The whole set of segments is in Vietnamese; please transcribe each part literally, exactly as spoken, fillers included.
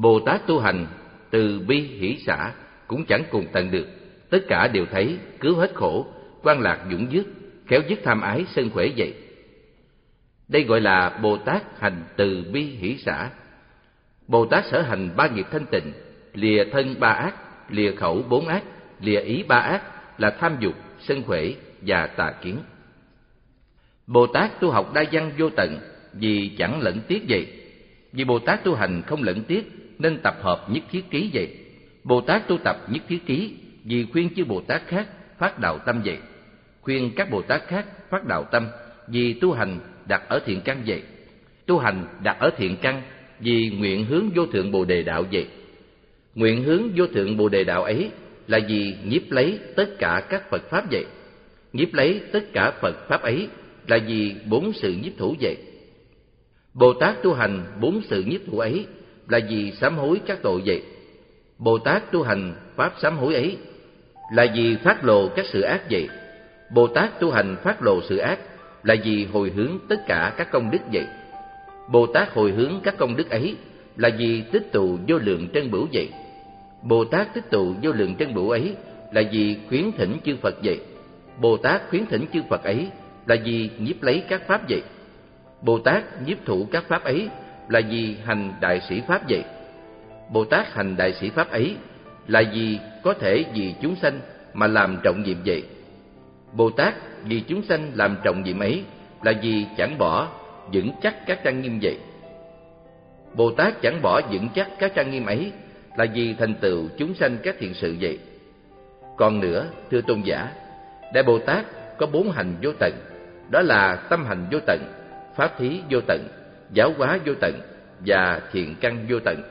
Bồ Tát tu hành từ bi hỷ xả cũng chẳng cùng tận được, tất cả đều thấy cứu hết khổ, quan lạc dũng dứt, khéo dứt tham ái sân khỏe vậy. Đây gọi là Bồ Tát hành từ bi hỷ xả. Bồ Tát sở hành ba nghiệp thanh tịnh, lìa thân ba ác, lìa khẩu bốn ác, lìa ý ba ác là tham dục, sân khỏe và tà kiến. Bồ Tát tu học đa văn vô tận vì chẳng lẫn tiếc vậy. Vì Bồ Tát tu hành không lẫn tiếc nên tập hợp nhất thiết ký vậy. Bồ Tát tu tập nhất thiết ký vì khuyên chư Bồ Tát khác phát đạo tâm vậy. Khuyên các Bồ Tát khác phát đạo tâm vì tu hành đặt ở thiện căn vậy. Tu hành đặt ở thiện căn vì nguyện hướng vô thượng Bồ Đề đạo vậy. Nguyện hướng vô thượng Bồ Đề đạo ấy là vì nhiếp lấy tất cả các Phật Pháp vậy. Nhiếp lấy tất cả Phật Pháp ấy là vì bốn sự nhiếp thủ vậy. Bồ Tát tu hành bốn sự nhiếp thủ ấy là vì sám hối các tội vậy. Bồ Tát tu hành pháp sám hối ấy là vì phát lộ các sự ác vậy. Bồ Tát tu hành phát lộ sự ác là vì hồi hướng tất cả các công đức vậy. Bồ Tát hồi hướng các công đức ấy là vì tích tụ vô lượng trân bửu vậy. Bồ Tát tích tụ vô lượng trân bửu ấy là vì khuyến thỉnh chư Phật vậy. Bồ Tát khuyến thỉnh chư Phật ấy là vì nhiếp lấy các pháp vậy. Bồ Tát nhiếp thụ các pháp ấy là vì hành đại sĩ pháp vậy. Bồ Tát hành đại sĩ pháp ấy là vì có thể vì chúng sanh mà làm trọng nhiệm vậy. Bồ Tát vì chúng sanh làm trọng nhiệm ấy là vì chẳng bỏ vững chắc các trang nghiêm vậy. Bồ Tát chẳng bỏ vững chắc các trang nghiêm ấy là vì thành tựu chúng sanh các thiện sự vậy. Còn nữa, thưa tôn giả, Đại Bồ Tát có bốn hành vô tận, đó là tâm hành vô tận, pháp thí vô tận, giáo hóa vô tận và thiện căn vô tận.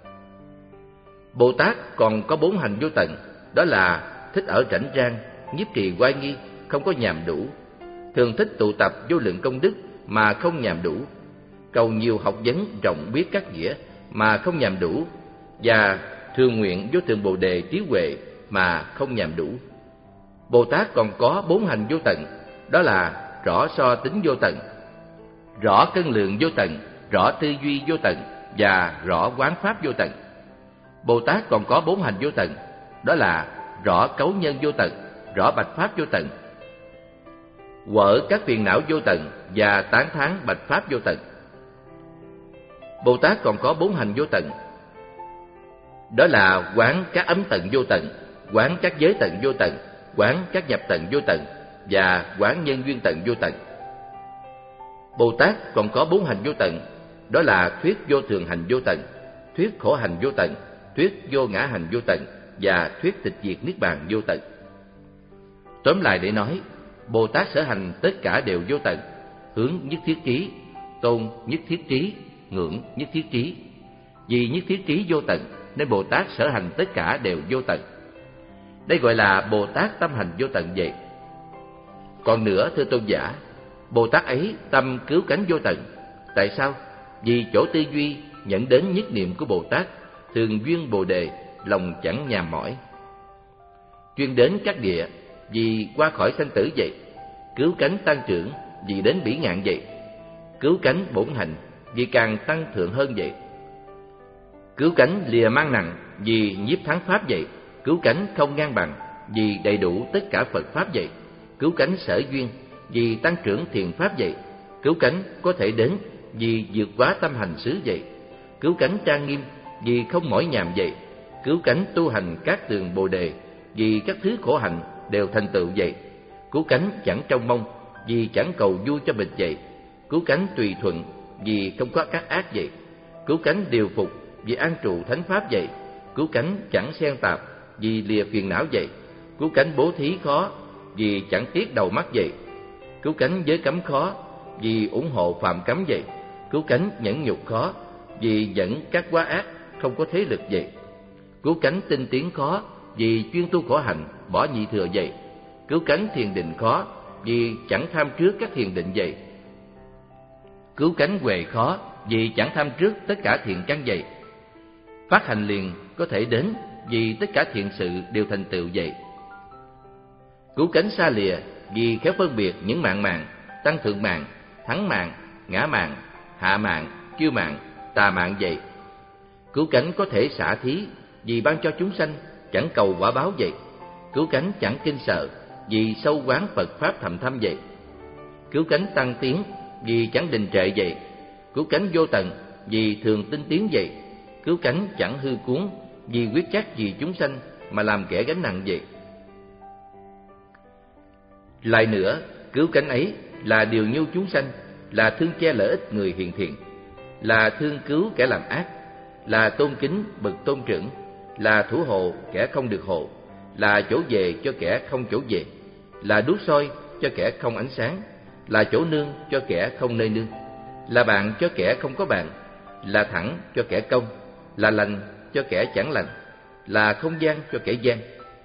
Bồ Tát còn có bốn hành vô tận, đó là thích ở rảnh rang, nhiếp trì oai nghi, không có nhàm đủ, thường thích tụ tập vô lượng công đức mà không nhàm đủ, cầu nhiều học vấn rộng biết các nghĩa mà không nhàm đủ, và thường nguyện vô thượng Bồ Đề trí huệ mà không nhàm đủ. Bồ Tát còn có bốn hành vô tận, đó là rõ so tính vô tận, rõ cân lượng vô tận, rõ tư duy vô tận và rõ quán pháp vô tận. Bồ Tát còn có bốn hành vô tận, đó là rõ cấu nhân vô tận, rõ bạch pháp vô tận, quở các phiền não vô tận và tán thán bạch pháp vô tận. Bồ Tát còn có bốn hành vô tận, đó là quán các ấm tận vô tận, quán các giới tận vô tận, quán các nhập tận vô tận và quán nhân duyên tận vô tận. Bồ Tát còn có bốn hành vô tận, đó là thuyết vô thường hành vô tận, thuyết khổ hành vô tận, thuyết vô ngã hành vô tận và thuyết tịch diệt niết bàn vô tận. Tóm lại để nói, Bồ Tát sở hành tất cả đều vô tận, hướng nhất thiết trí, tôn nhất thiết trí, ngưỡng nhất thiết trí. Vì nhất thiết trí vô tận nên Bồ Tát sở hành tất cả đều vô tận. Đây gọi là Bồ Tát tâm hành vô tận vậy. Còn nữa, thưa tôn giả, Bồ Tát ấy tâm cứu cánh vô tận. Tại sao? Vì chỗ tư duy nhận đến nhất niệm của Bồ Tát thường duyên Bồ Đề, lòng chẳng nhàm mỏi. Chuyên đến các địa vì qua khỏi sanh tử vậy, cứu cánh tăng trưởng vì đến bỉ ngạn vậy, cứu cánh bổn hành vì càng tăng thượng hơn vậy, cứu cánh lìa mang nặng vì nhiếp thắng pháp vậy, cứu cánh không ngang bằng vì đầy đủ tất cả Phật pháp vậy, cứu cánh sở duyên vì tăng trưởng thiền pháp vậy, cứu cánh có thể đến vì vượt quá tâm hành xứ vậy, cứu cánh trang nghiêm vì không mỏi nhàm vậy, cứu cánh tu hành các tường Bồ Đề vì các thứ khổ hạnh đều thành tựu vậy, cứu cánh chẳng trông mong vì chẳng cầu vui cho mình vậy, cứu cánh tùy thuận vì không có các ác vậy, cứu cánh điều phục vì an trụ thánh pháp vậy, cứu cánh chẳng xen tạp vì lìa phiền não vậy, cứu cánh bố thí khó vì chẳng tiếc đầu mắt vậy, cứu cánh giới cấm khó vì ủng hộ phạm cấm vậy, cứu cánh nhẫn nhục khó vì dẫn các quá ác không có thế lực vậy, cứu cánh tinh tiến khó vì chuyên tu khổ hạnh bỏ nhị thừa vậy, cứu cánh thiền định khó vì chẳng tham trước các thiền định vậy, cứu cánh huệ khó vì chẳng tham trước tất cả thiện căn vậy, phát hành liền có thể đến vì tất cả thiện sự đều thành tựu vậy, cứu cánh xa lìa vì khéo phân biệt những mạng mạng, tăng thượng mạng, thắng mạng, ngã mạng, hạ mạng, kiêu mạng, tà mạng vậy, Cứu cánh có thể xả thí, vì ban cho chúng sanh, chẳng cầu quả báo vậy. Cứu cánh chẳng kinh sợ, vì sâu quán Phật Pháp thầm thâm vậy. Cứu cánh tăng tiến, vì chẳng đình trệ vậy. Cứu cánh vô tận, vì thường tinh tiến vậy. Cứu cánh chẳng hư cuốn, vì quyết chắc vì chúng sanh mà làm kẻ gánh nặng vậy. Lại nữa, cứu cánh ấy là điều nhu chúng sanh, là thương che lợi ích người hiền thiện, là thương cứu kẻ làm ác, là tôn kính bậc tôn trưởng, là thủ hộ kẻ không được hộ, là chỗ về cho kẻ không chỗ về, là đuốc soi cho kẻ không ánh sáng, là chỗ nương cho kẻ không nơi nương, là bạn cho kẻ không có bạn, là thẳng cho kẻ cong, là lành cho kẻ chẳng lành, là không gian cho kẻ gian.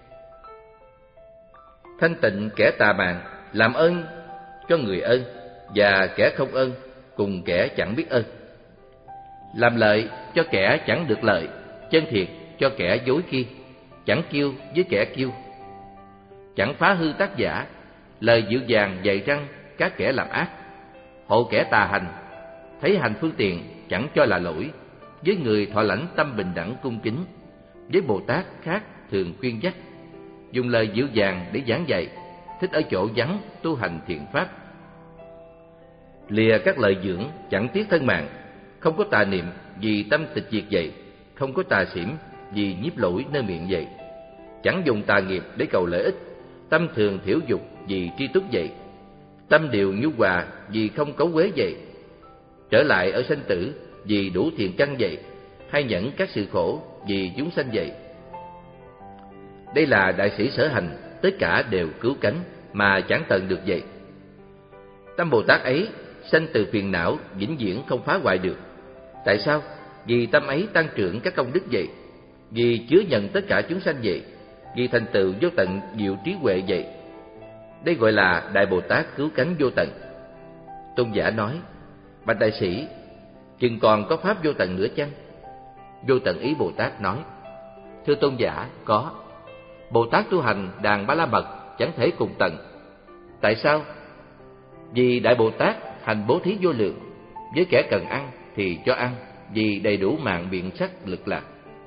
Thanh tịnh kẻ tà mạn, làm ơn cho người ơn, và kẻ không ơn cùng kẻ chẳng biết ơn. Làm lợi cho kẻ chẳng được lợi, chân thiệt cho kẻ dối kia, chẳng kiêu với kẻ kiêu. Chẳng phá hư tác giả, lời dịu dàng dạy răng các kẻ làm ác. Hộ kẻ tà hành, thấy hành phương tiện chẳng cho là lỗi. Với người thọ lãnh tâm bình đẳng cung kính, với Bồ Tát khác thường khuyên dắt. Dùng lời dịu dàng để giảng dạy, thích ở chỗ vắng tu hành thiện pháp. Lìa các lợi dưỡng chẳng tiếc thân mạng, không có tà niệm vì tâm tịch diệt vậy, không có tà xỉm vì nhiếp lỗi nơi miệng vậy. Chẳng dùng tà nghiệp để cầu lợi ích, tâm thường thiểu dục vì tri túc vậy. Tâm điều nhu hòa vì không cấu quế vậy. Trở lại ở sanh tử vì đủ thiện căn vậy, hay nhẫn các sự khổ vì chúng sanh vậy. Đây là đại sĩ sở hành, tất cả đều cứu cánh mà chẳng tận được vậy. Tâm Bồ Tát ấy sanh từ phiền não vĩnh viễn không phá hoại được. Tại sao? Vì tâm ấy tăng trưởng các công đức vậy, vì chứa nhận tất cả chúng sanh vậy, vì thành tựu vô tận diệu trí huệ vậy. Đây gọi là Đại Bồ Tát cứu cánh vô tận. Tôn giả nói: bạch đại sĩ, chừng còn có pháp vô tận nữa chăng? Vô tận ý Bồ Tát nói: thưa tôn giả, có. Bồ Tát tu hành đàn ba la mật chẳng thể cùng tận. Tại sao? Vì Đại Bồ Tát hành bố thí vô lượng, với kẻ cần ăn thì cho ăn, vì đầy đủ mạng biện sắc lực lạc.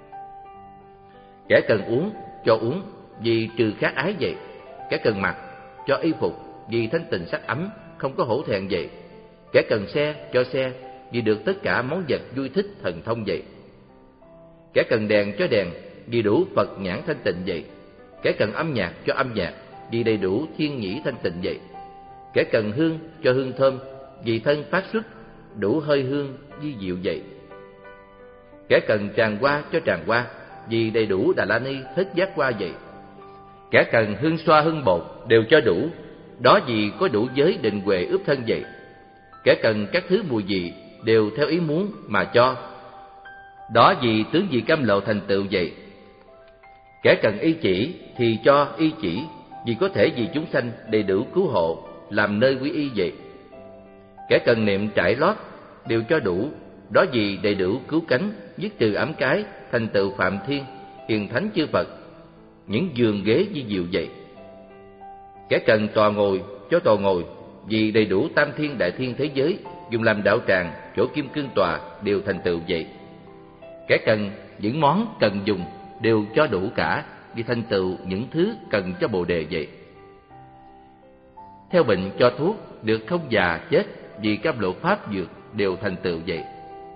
Kẻ cần uống cho uống, vì trừ khát ái vậy. Kẻ cần mặc cho y phục, vì thanh tịnh sắc ấm, không có hổ thẹn vậy. Kẻ cần xe cho xe, vì được tất cả món vật vui thích thần thông vậy. Kẻ cần đèn cho đèn, vì đủ Phật nhãn thanh tịnh vậy. Kẻ cần âm nhạc cho âm nhạc, vì đầy đủ thiên nhĩ thanh tịnh vậy. Kẻ cần hương cho hương thơm, vì thân phát xuất đủ hơi hương di diệu vậy. Kẻ cần tràng hoa cho tràng hoa, vì đầy đủ Đà La Ni thích giác hoa vậy. Kẻ cần hương xoa hương bột đều cho đủ, đó vì có đủ giới định huệ ướp thân vậy. Kẻ cần các thứ mùi vị đều theo ý muốn mà cho, đó vì tướng vị cam lộ thành tựu vậy. Kẻ cần y chỉ thì cho y chỉ, vì có thể vì chúng sanh đầy đủ cứu hộ, làm nơi quy y vậy. Kẻ cần niệm trải lót đều cho đủ, đó vì đầy đủ cứu cánh, dứt trừ ấm cái, thành tựu phạm thiên, hiền thánh chư Phật, những giường ghế di diệu vậy. Kẻ cần tòa ngồi cho tòa ngồi, vì đầy đủ tam thiên đại thiên thế giới, dùng làm đạo tràng, chỗ kim cương tòa đều thành tựu vậy. Kẻ cần những món cần dùng đều cho đủ cả, vì thành tựu những thứ cần cho Bồ đề vậy. Theo bệnh cho thuốc, được không già chết, vì cam lộ pháp dược đều thành tựu vậy.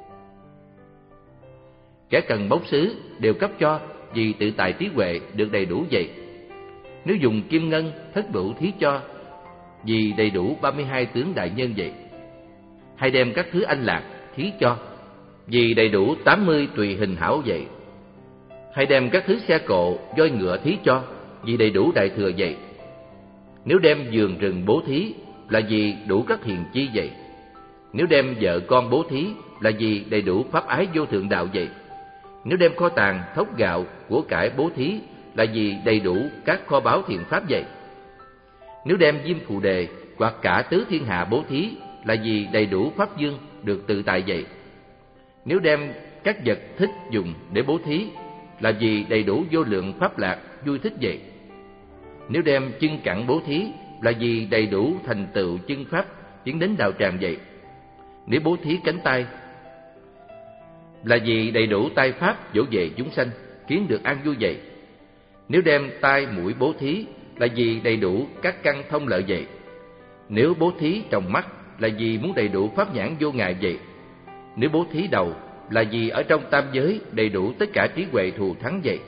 Kẻ cần báu xứ đều cấp cho, vì tự tài trí huệ được đầy đủ vậy. Nếu dùng kim ngân thất đủ thí cho, vì đầy đủ ba mươi hai tướng đại nhân vậy. Hay đem các thứ anh lạc thí cho, vì đầy đủ tám mươi tùy hình hảo vậy. Hay đem các thứ xe cộ, voi ngựa thí cho, vì đầy đủ đại thừa vậy. Nếu đem vườn rừng bố thí, là vì đủ các hiền chi vậy. Nếu đem vợ con bố thí, là vì đầy đủ pháp ái vô thượng đạo vậy. Nếu đem kho tàng, thóc gạo, của cải bố thí, là vì đầy đủ các kho báu thiện pháp vậy. Nếu đem diêm phù đề hoặc cả tứ thiên hạ bố thí, là vì đầy đủ pháp dương được tự tại vậy. Nếu đem các vật thích dùng để bố thí, là vì đầy đủ vô lượng pháp lạc vui thích vậy. Nếu đem chân cẳng bố thí, là vì đầy đủ thành tựu chân pháp tiến đến đạo tràng vậy. Nếu bố thí cánh tay, là vì đầy đủ tay pháp dỗ về chúng sanh, khiến được an vui vậy. Nếu đem tai mũi bố thí là vì đầy đủ các căn thông lợi vậy. Nếu bố thí tròng mắt là vì muốn đầy đủ pháp nhãn vô ngại vậy. Nếu bố thí đầu là vì ở trong tam giới đầy đủ tất cả trí huệ thù thắng vậy.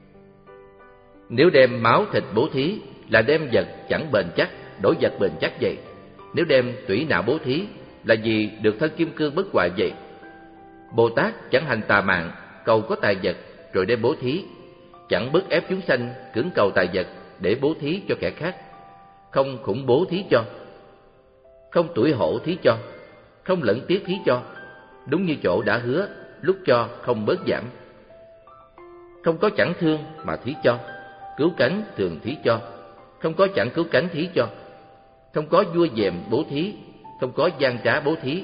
Nếu đem máu thịt bố thí là đem vật chẳng bền chắc đổi vật bền chắc vậy. Nếu đem tủy não bố thí là vì được thân kim cương bất hoại vậy. Bồ Tát chẳng hành tà mạng cầu có tài vật rồi đem bố thí, chẳng bức ép chúng sanh cưỡng cầu tài vật để bố thí cho kẻ khác, không khủng bố thí cho, không tủi hổ thí cho, không lẫn tiếc thí cho, đúng như chỗ đã hứa, lúc cho không bớt giảm. Không có chẳng thương mà thí cho, cứu cánh thường thí cho, không có chẳng cứu cánh thí cho, không có vua dèm bố thí, không có gian trá bố thí,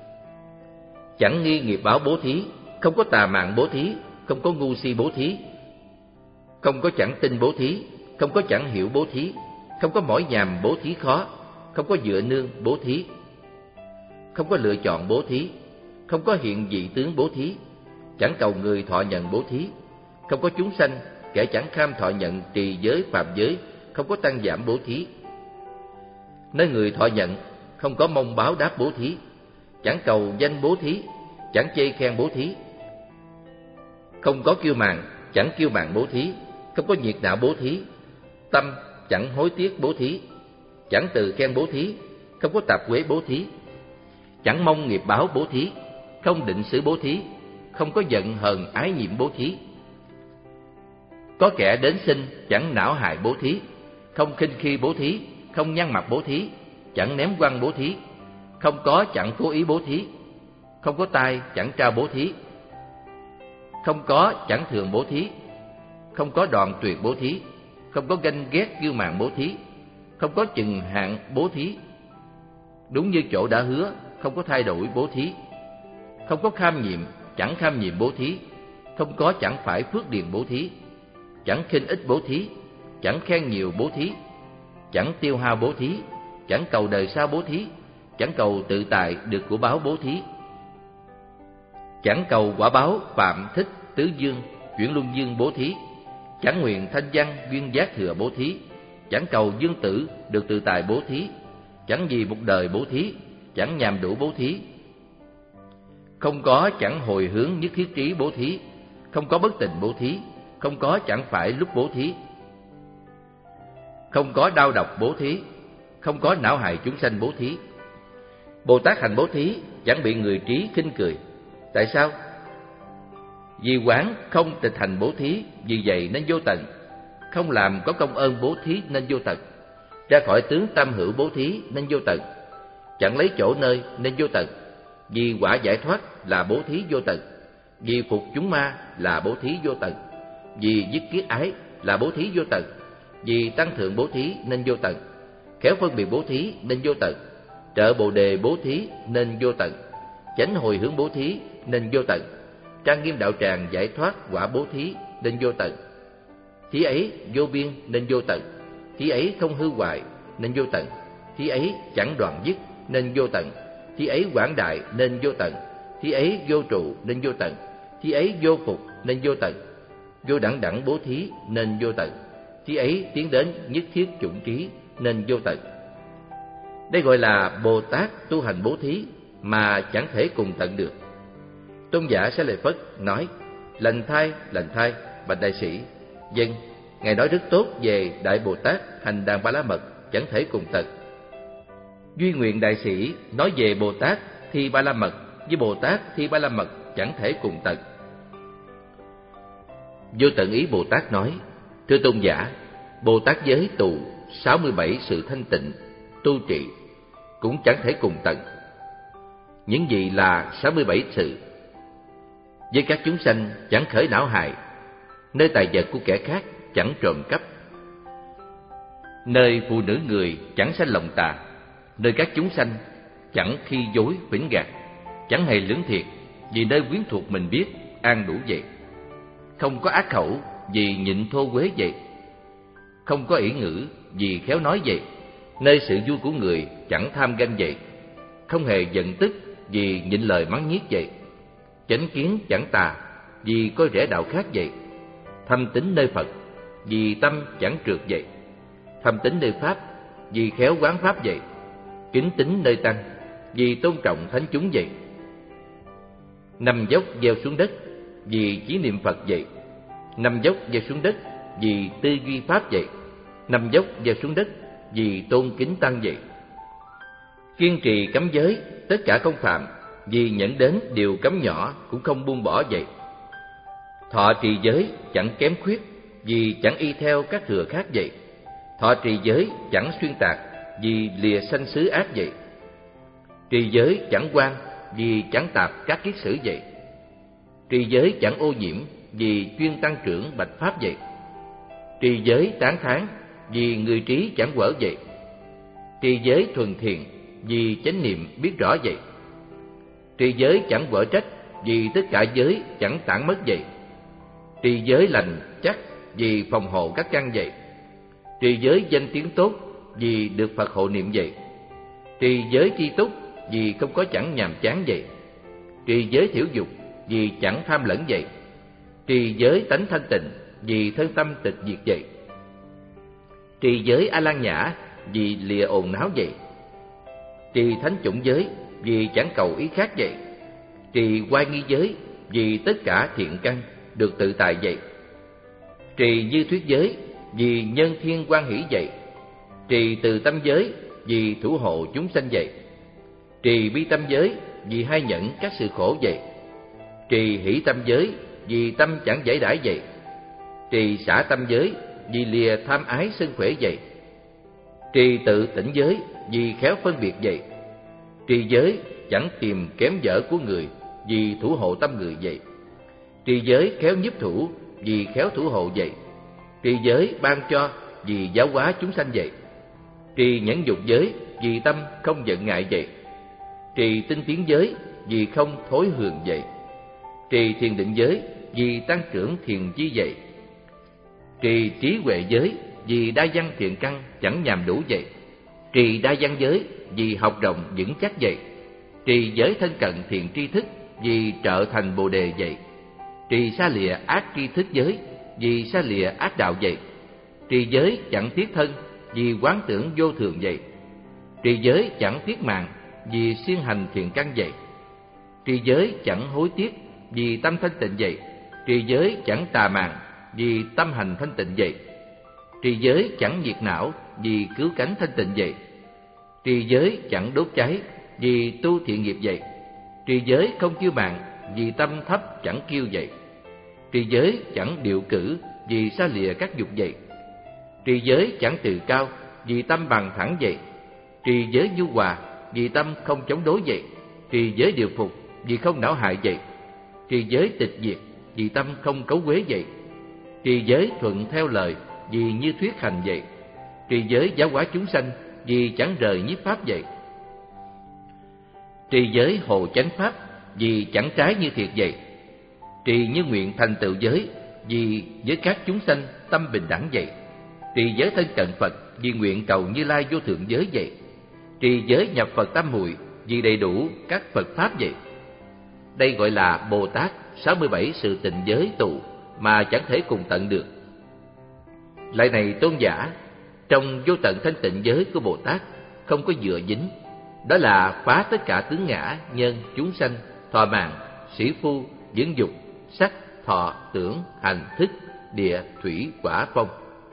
chẳng nghi nghiệp báo bố thí, không có tà mạng bố thí, không có ngu si bố thí, không có chẳng tin bố thí, không có chẳng hiểu bố thí, không có mỏi nhàm bố thí khó, không có dựa nương bố thí, không có lựa chọn bố thí, không có hiện vị tướng bố thí, chẳng cầu người thọ nhận bố thí, không có chúng sanh kẻ chẳng kham thọ nhận trì giới phạm giới, không có tăng giảm bố thí. Nơi người thọ nhận không có mong báo đáp bố thí, chẳng cầu danh bố thí, chẳng chê khen bố thí, không có kiêu mạn, chẳng kiêu mạn bố thí, không có nhiệt não bố thí, tâm chẳng hối tiếc bố thí, chẳng từ khen bố thí, không có tạp quế bố thí, chẳng mong nghiệp báo bố thí, không định xử bố thí, không có giận hờn ái nhiễm bố thí. Có kẻ đến xin chẳng não hại bố thí, không khinh khi bố thí, không nhăn mặt bố thí, chẳng ném quăng bố thí, không có chẳng cố ý bố thí, không có tai chẳng trao bố thí, không có chẳng thường bố thí, không có đoạn tuyệt bố thí, không có ganh ghét kiêu mạn bố thí, không có chừng hạn bố thí, đúng như chỗ đã hứa, không có thay đổi bố thí, không có kham nhiệm chẳng kham nhiệm bố thí, không có chẳng phải phước điền bố thí, chẳng khinh ít bố thí, chẳng khen nhiều bố thí, chẳng tiêu hao bố thí, chẳng cầu đời sau bố thí, chẳng cầu tự tại được của báo bố thí, chẳng cầu quả báo phạm thích tứ dương chuyển luân dương bố thí, chẳng nguyện thanh văn duyên giác thừa bố thí, chẳng cầu dương tử được tự tại bố thí, chẳng vì một đời bố thí, chẳng nhàm đủ bố thí, không có chẳng hồi hướng nhất thiết trí bố thí, không có bất tình bố thí, không có chẳng phải lúc bố thí, không có đau độc bố thí, không có não hại chúng sanh bố thí. Bồ Tát hành bố thí chẳng bị người trí khinh cười. Tại sao? Vì quán không tịch hành bố thí, vì vậy nên vô tận. Không làm có công ơn bố thí nên vô tận. Ra khỏi tướng tâm hữu bố thí nên vô tận. Chẳng lấy chỗ nơi nên vô tận. Vì quả giải thoát là bố thí vô tận. Vì phục chúng ma là bố thí vô tận. Vì dứt kiết ái là bố thí vô tận. Vì tăng thượng bố thí nên vô tận. Khéo phân biệt bố thí nên vô tận. Trợ bồ đề bố thí nên vô tận. Chánh hồi hướng bố thí nên vô tận. Trang nghiêm đạo tràng giải thoát quả bố thí nên vô tận. Thí ấy vô biên nên vô tận. Thí ấy không hư hoại nên vô tận. Thí ấy chẳng đoạn dứt nên vô tận. Thí ấy quảng đại nên vô tận. Thí ấy vô trụ nên vô tận. Thí ấy vô phục nên vô tận. Vô đẳng đẳng bố thí nên vô tận. Thí ấy tiến đến nhất thiết chủng trí nên vô tận. Đây gọi là Bồ Tát tu hành bố thí mà chẳng thể cùng tận được. Tôn giả Xá Lợi Phất nói: lành thay, lành thay, bạch đại sĩ. Dân, Ngài nói rất tốt về Đại Bồ Tát hành Đàn Ba La Mật chẳng thể cùng tận. Duy Nguyện đại sĩ nói về Bồ Tát Thi Ba La Mật với Bồ Tát Thi Ba La Mật chẳng thể cùng tận. Vô Tận Ý Bồ Tát nói: thưa tôn giả, Bồ Tát giới tù sáu mươi bảy sự thanh tịnh tu trị cũng chẳng thể cùng tận. Những gì là sáu mươi bảy sự? Với các chúng sanh chẳng khởi não hại, nơi tài vật của kẻ khác chẳng trộm cắp, nơi phụ nữ người chẳng sanh lòng tà, nơi các chúng sanh chẳng khi dối phỉnh gạt, chẳng hề lưỡng thiệt vì nơi quyến thuộc mình biết an đủ vậy, không có ác khẩu vì nhịn thô quế vậy, không có ỷ ngữ vì khéo nói vậy, nơi sự vui của người chẳng tham ganh vậy, không hề giận tức vì nhịn lời mắng nhiếc vậy, chánh kiến chẳng tà, vì coi rẻ đạo khác vậy. Thâm tín nơi Phật, vì tâm chẳng trượt vậy. Thâm tín nơi Pháp, vì khéo quán Pháp vậy. Kính tín nơi Tăng, vì tôn trọng thánh chúng vậy. Nằm dốc gieo xuống đất, vì chỉ niệm Phật vậy. Nằm dốc gieo xuống đất, vì tư duy Pháp vậy. Nằm dốc gieo xuống đất, vì tôn kính Tăng vậy. Kiên trì cấm giới, tất cả không phạm, vì nhận đến điều cấm nhỏ cũng không buông bỏ vậy. Thọ trì giới chẳng kém khuyết, vì chẳng y theo các thừa khác vậy. Thọ trì giới chẳng xuyên tạc, vì lìa sanh xứ ác vậy. Trì giới chẳng quan, vì chẳng tạp các kiết sử vậy. Trì giới chẳng ô nhiễm, vì chuyên tăng trưởng bạch pháp vậy. Trì giới tán thán, vì người trí chẳng quở vậy. Trì giới thuần thiện, vì chánh niệm biết rõ vậy. Trì giới chẳng quở trách, vì tất cả giới chẳng tản mất vậy. Trì giới lành chắc, vì phòng hộ các căn vậy. Trì giới danh tiếng tốt, vì được Phật hộ niệm vậy. Trì giới tri túc, vì không có chẳng nhàm chán vậy. Trì giới thiểu dục, vì chẳng tham lẫn vậy. Trì giới tánh thanh tịnh, vì thân tâm tịch diệt vậy. Trì giới a lan nhã, vì lìa ồn náo vậy. Trì thánh chủng giới, vì chẳng cầu ý khác vậy. Trì oai nghi giới, vì tất cả thiện căn được tự tại vậy. Trì như thuyết giới, vì nhân thiên quan hỷ vậy. Trì từ tâm giới, vì thủ hộ chúng sanh vậy. Trì bi tâm giới, vì hay nhận các sự khổ vậy. Trì hỷ tâm giới, vì tâm chẳng giải đãi vậy. Trì xả tâm giới, vì lìa tham ái sân khỏe vậy. Trì tự tỉnh giới, vì khéo phân biệt vậy. Trì giới chẳng tìm kém dở của người, vì thủ hộ tâm người vậy. Trì giới khéo nhiếp thủ, vì khéo thủ hộ vậy. Trì giới ban cho, vì giáo hóa chúng sanh vậy. Trì nhẫn dục giới, vì tâm không giận ngại vậy. Trì tinh tiến giới, vì không thối hường vậy. Trì thiền định giới, vì tăng trưởng thiền chi vậy. Trì trí huệ giới, vì đa văn thiện căn chẳng nhàm đủ vậy. Trì đa văn giới, vì học rộng vững chắc vậy. Trì giới thân cận thiện tri thức, vì trợ thành bồ đề vậy. Trì xa lìa ác tri thức giới, vì xa lìa ác đạo vậy. Trì giới chẳng thiết thân, vì quán tưởng vô thường vậy. Trì giới chẳng thiết mạng, vì siêng hành thiện căn vậy. Trì giới chẳng hối tiếc, vì tâm thanh tịnh vậy. Trì giới chẳng tà màng, vì tâm hành thanh tịnh vậy. Trì giới chẳng nhiệt não, vì cứu cánh thanh tịnh vậy. Trì giới chẳng đốt cháy, vì tu thiện nghiệp vậy. Trì giới không kiêu mạn, vì tâm thấp chẳng kiêu vậy. Trì giới chẳng điệu cử, vì xa lìa các dục vậy. Trì giới chẳng tự cao, vì tâm bằng thẳng vậy. Trì giới nhu hòa, vì tâm không chống đối vậy. Trì giới điều phục, vì không não hại vậy. Trì giới tịch diệt, vì tâm không cấu quế vậy. Trì giới thuận theo lời, vì như thuyết hành vậy. Trì giới giáo hóa chúng sanh, vì chẳng rời nhiếp pháp vậy. Trì giới hộ chánh pháp, vì chẳng trái như thiệt vậy. Trì như nguyện thành tựu giới, vì với các chúng sanh tâm bình đẳng vậy. Trì giới thân cận Phật, vì nguyện cầu Như Lai vô thượng giới vậy. Trì giới nhập Phật tam muội, vì đầy đủ các Phật pháp vậy. Đây gọi là Bồ Tát sáu mươi bảy sự tịnh giới tụ mà chẳng thể cùng tận được. Lại này tôn giả, trong vô tận thanh tịnh giới của Bồ Tát không có dựa dính, đó là phá tất cả tướng ngã, nhân, chúng sanh, thọ mạng, sĩ phu, dưỡng dục, sắc, thọ, tưởng, hành, thức, địa, thủy, hỏa, phong.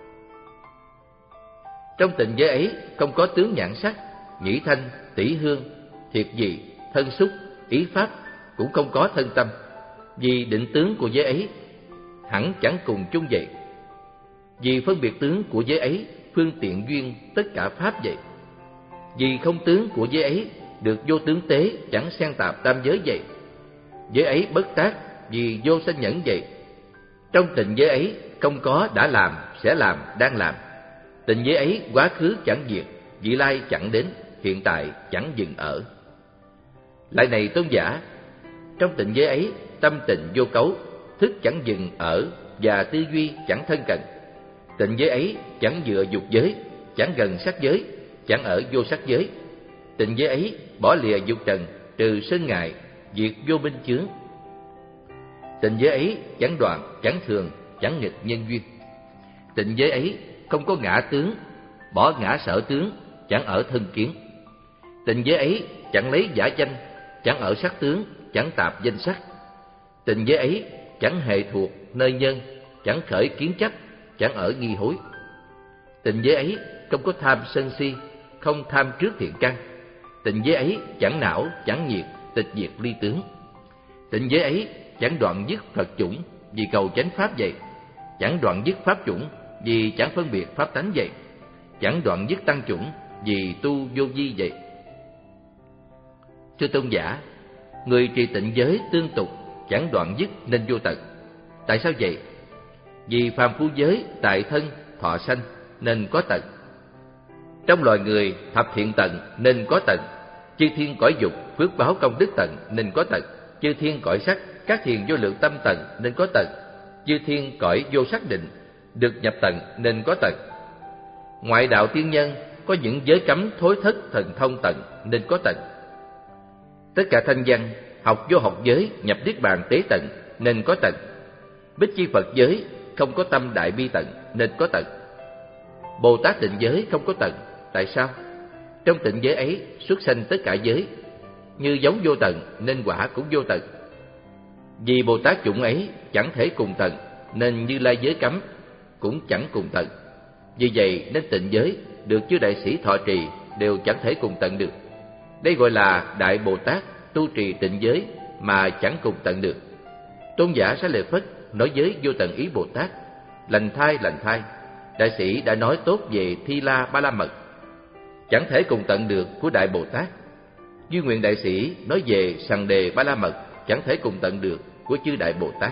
Trong tịnh giới ấy không có tướng nhãn sắc, nhĩ thanh, tỷ hương, thiệt dị, thân xúc, ý pháp, cũng không có thân tâm, vì định tướng của giới ấy hẳn chẳng cùng chung vậy. Vì phân biệt tướng của giới ấy phương tiện duyên tất cả pháp vậy. Vì không tướng của giới ấy được vô tướng tế chẳng xen tạp tam giới vậy. Giới ấy bất tác, vì vô sanh nhẫn vậy. Trong tịnh giới ấy không có đã làm, sẽ làm, đang làm. Tịnh giới ấy quá khứ chẳng diệt, vị lai chẳng đến, hiện tại chẳng dừng ở. Lại này tôn giả, trong tịnh giới ấy tâm tịnh vô cấu, thức chẳng dừng ở và tư duy chẳng thân cận. Tịnh giới ấy chẳng dựa dục giới, chẳng gần sắc giới, chẳng ở vô sắc giới. Tịnh giới ấy bỏ lìa dục trần, trừ sân ngại, diệt vô minh chướng. Tịnh giới ấy chẳng đoạn, chẳng thường, chẳng nghịch nhân duyên. Tịnh giới ấy không có ngã tướng, bỏ ngã sở tướng, chẳng ở thân kiến. Tịnh giới ấy chẳng lấy giả danh, chẳng ở sắc tướng, chẳng tạp danh sắc. Tịnh giới ấy chẳng hề thuộc nơi nhân, chẳng khởi kiến chấp, chẳng ở nghi hối. Tịnh giới ấy không có tham sân si, không tham trước thiện căn. Tịnh giới ấy chẳng não, chẳng nhiệt, tịch diệt ly tướng. Tịnh giới ấy chẳng đoạn dứt Phật chủng, vì cầu chánh pháp vậy. Chẳng đoạn dứt pháp chủng, vì chẳng phân biệt pháp tánh vậy. Chẳng đoạn dứt tăng chủng, vì tu vô vi vậy. Thưa tôn giả, người trì tịnh giới tương tục, chẳng đoạn dứt nên vô tận. Tại sao vậy? Vì phàm phu giới tại thân thọ sanh nên có tận. Trong loài người thập thiện tận nên có tận. Chư thiên cõi dục phước báo công đức tận nên có tận. Chư thiên cõi sắc các thiền vô lượng tâm tận nên có tận. Chư thiên cõi vô sắc định được nhập tận nên có tận. Ngoại đạo tiên nhân có những giới cấm thối thất thần thông tận nên có tận. Tất cả thanh văn học vô học giới nhập niết bàn tế tận nên có tận. Bích chi Phật giới không có tâm đại bi tận nên có tận. Bồ Tát tịnh giới không có tận. Tại sao? Trong tịnh giới ấy xuất sanh tất cả giới, như giống vô tận nên quả cũng vô tận. Vì Bồ Tát chủng ấy chẳng thể cùng tận, nên Như Lai giới cấm cũng chẳng cùng tận. Vì vậy nên tịnh giới được chư đại sĩ thọ trì đều chẳng thể cùng tận được. Đây gọi là Đại Bồ Tát tu trì tịnh giới mà chẳng cùng tận được. Tôn giả Xá Lợi Phất nói với vô tận ý Bồ Tát: lành thai lành thai, đại sĩ đã nói tốt về Thi La Ba La Mật, chẳng thể cùng tận được của Đại Bồ Tát. Duy Nguyện đại sĩ nói về Sằng Đề Ba La Mật, chẳng thể cùng tận được của chư Đại Bồ Tát.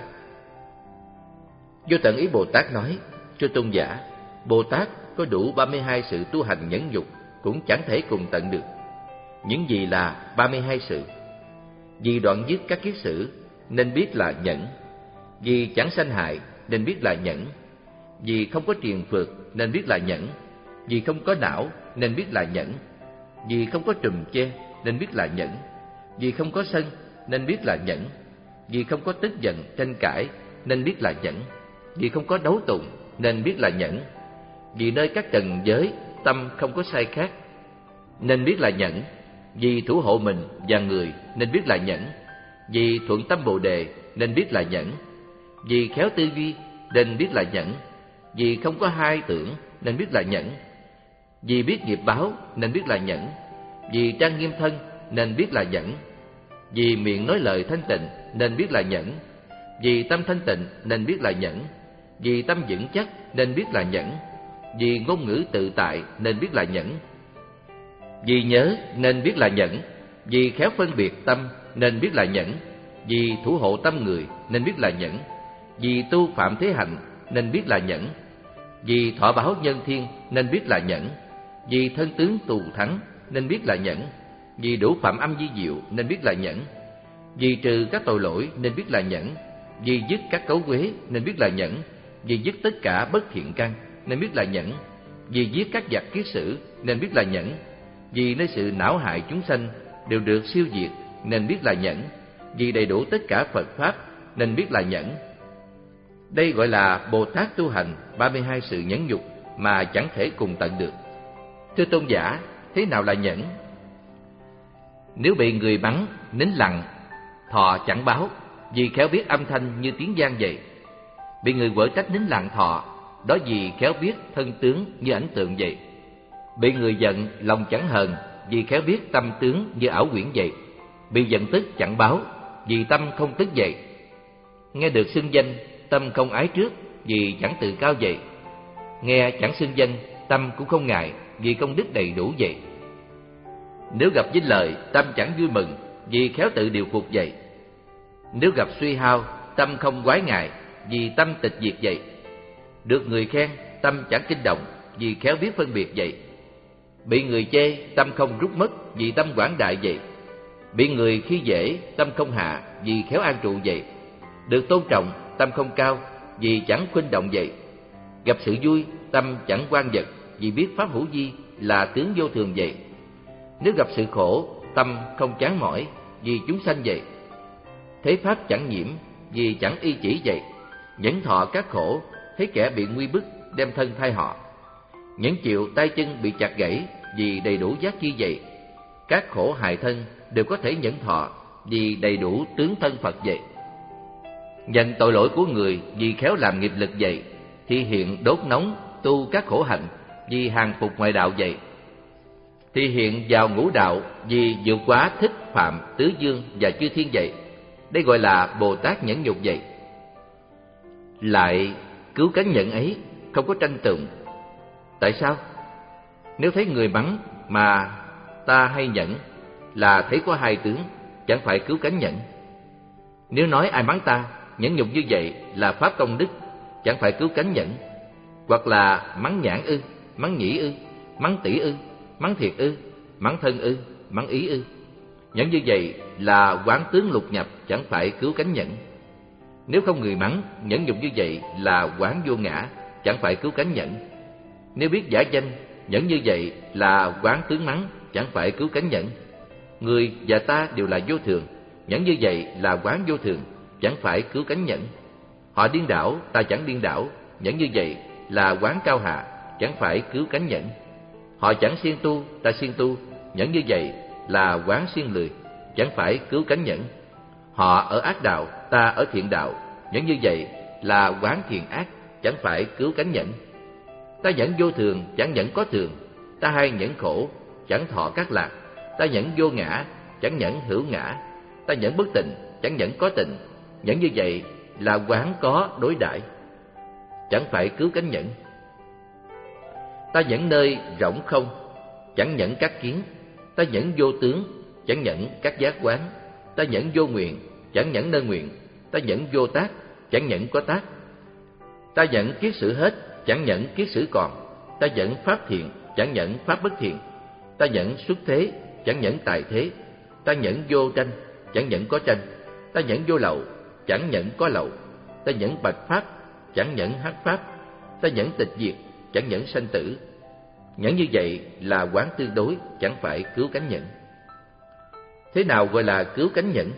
Vô tận ý Bồ Tát nói: thưa tôn giả, Bồ Tát có đủ ba mươi hai sự tu hành nhẫn nhục, cũng chẳng thể cùng tận được. Những gì là ba mươi hai sự? Vì đoạn dứt các kiết sử nên biết là nhẫn. Vì chẳng sanh hại nên biết là nhẫn. Vì không có triền phược nên biết là nhẫn. Vì không có não nên biết là nhẫn. Vì không có trùm che nên biết là nhẫn. Vì không có sân nên biết là nhẫn. Vì không có tức giận tranh cãi nên biết là nhẫn. Vì không có đấu tụng nên biết là nhẫn. Vì nơi các trần giới tâm không có sai khác nên biết là nhẫn. Vì thủ hộ mình và người nên biết là nhẫn. Vì thuận tâm Bồ Đề nên biết là nhẫn. Vì khéo tư duy nên biết là nhẫn. Vì không có hai tưởng nên biết là nhẫn. Vì biết nghiệp báo nên biết là nhẫn. Vì trang nghiêm thân nên biết là nhẫn. Vì miệng nói lời thanh tịnh nên biết là nhẫn. Vì tâm thanh tịnh nên biết là nhẫn. Vì tâm vững chắc nên biết là nhẫn. Vì ngôn ngữ tự tại nên biết là nhẫn. Vì nhớ nên biết là nhẫn. Vì khéo phân biệt tâm nên biết là nhẫn. Vì thủ hộ tâm người nên biết là nhẫn. Vì tu phạm thế hạnh nên biết là nhẫn. Vì thọ báo nhân thiên nên biết là nhẫn. Vì thân tướng tù thắng nên biết là nhẫn. Vì đủ phạm âm di diệu nên biết là nhẫn. Vì trừ các tội lỗi nên biết là nhẫn. Vì dứt các cấu uế nên biết là nhẫn. Vì dứt tất cả bất thiện căn nên biết là nhẫn. Vì giết các giặc kiết sử nên biết là nhẫn. Vì nơi sự não hại chúng sanh đều được siêu diệt nên biết là nhẫn. Vì đầy đủ tất cả Phật pháp nên biết là nhẫn. Đây gọi là Bồ Tát tu hành ba mươi hai sự nhẫn nhục mà chẳng thể cùng tận được. Thưa tôn giả, thế nào là nhẫn? Nếu bị người bắn, nín lặng, thọ chẳng báo, vì khéo biết âm thanh như tiếng vang vậy. Bị người quở trách nín lặng thọ, đó vì khéo biết thân tướng như ảnh tượng vậy. Bị người giận, lòng chẳng hờn, vì khéo biết tâm tướng như ảo quyển vậy. Bị giận tức chẳng báo, vì tâm không tức vậy. Nghe được xưng danh, tâm không ái trước, vì chẳng tự cao vậy. Nghe chẳng xưng danh, tâm cũng không ngại, vì công đức đầy đủ vậy. Nếu gặp vinh lời, tâm chẳng vui mừng, vì khéo tự điều phục vậy. Nếu gặp suy hao, tâm không quái ngại, vì tâm tịch diệt vậy. Được người khen, tâm chẳng kinh động, vì khéo biết phân biệt vậy. Bị người chê, tâm không rút mất, vì tâm quảng đại vậy. Bị người khi dễ, tâm không hạ, vì khéo an trụ vậy. Được tôn trọng, tâm không cao, vì chẳng khuynh động vậy. Gặp sự vui, tâm chẳng quan vật, vì biết pháp hữu vi là tướng vô thường vậy. Nếu gặp sự khổ, tâm không chán mỏi, vì chúng sanh vậy. Thế pháp chẳng nhiễm, vì chẳng y chỉ vậy. Nhẫn thọ các khổ, thấy kẻ bị nguy bức đem thân thay họ. Nhẫn chịu tay chân bị chặt gãy vì đầy đủ giác chi vậy. Các khổ hại thân đều có thể nhẫn thọ vì đầy đủ tướng thân Phật vậy. Nhận tội lỗi của người vì khéo làm nghiệp lực vậy, thì hiện đốt nóng tu các khổ hạnh vì hàng phục ngoại đạo vậy. Thì hiện vào ngũ đạo vì vượt quá thích phạm tứ dương và chư thiên vậy. Đây gọi là Bồ Tát nhẫn nhục vậy. Lại cứu cánh nhẫn ấy không có tranh tụng. Tại sao? Nếu thấy người mắng mà ta hay nhẫn là thấy có hai tướng, chẳng phải cứu cánh nhẫn. Nếu nói ai mắng ta, nhẫn nhục như vậy là pháp công đức, chẳng phải cứu cánh nhẫn. Hoặc là mắng nhãn ư, mắng nhĩ ư, mắng tỷ ư, mắng thiệt ư, mắng thân ư, mắng ý ư. Nhẫn như vậy là quán tướng lục nhập, chẳng phải cứu cánh nhẫn. Nếu không người mắng, nhẫn nhục như vậy là quán vô ngã, chẳng phải cứu cánh nhẫn. Nếu biết giả danh, nhẫn như vậy là quán tướng mắng, chẳng phải cứu cánh nhẫn. Người và ta đều là vô thường, nhẫn như vậy là quán vô thường, chẳng phải cứu cánh nhẫn. Họ điên đảo, ta chẳng điên đảo, nhẫn như vậy là quán cao hạ, chẳng phải cứu cánh nhẫn. Họ chẳng siêng tu, ta siêng tu, nhẫn như vậy là quán siêng lười, chẳng phải cứu cánh nhẫn. Họ ở ác đạo, ta ở thiện đạo, nhẫn như vậy là quán thiện ác, chẳng phải cứu cánh nhẫn. Ta nhẫn vô thường, chẳng nhẫn có thường, ta hay nhẫn khổ, chẳng thọ các lạc. Ta nhẫn vô ngã, chẳng nhẫn hữu ngã, ta nhẫn bất tịnh, chẳng nhẫn có tịnh. Nhẫn như vậy là quán có đối đãi, chẳng phải cứu cánh nhẫn. Ta nhẫn nơi rỗng không, chẳng nhẫn các kiến. Ta nhẫn vô tướng, chẳng nhẫn các giác quán. Ta nhẫn vô nguyện, chẳng nhẫn nơi nguyện. Ta nhẫn vô tác, chẳng nhẫn có tác. Ta nhẫn kiết sử hết, chẳng nhẫn kiết sử còn. Ta nhẫn pháp thiện, chẳng nhẫn pháp bất thiện. Ta nhẫn xuất thế, chẳng nhẫn tài thế. Ta nhẫn vô tranh, chẳng nhẫn có tranh. Ta nhẫn vô lậu, chẳng nhẫn có lậu. Ta nhẫn bạch pháp, chẳng nhẫn hắc pháp. Ta nhẫn tịch diệt, chẳng nhẫn sanh tử. Nhẫn như vậy là quán tương đối, chẳng phải cứu cánh nhẫn. Thế nào gọi là cứu cánh nhẫn?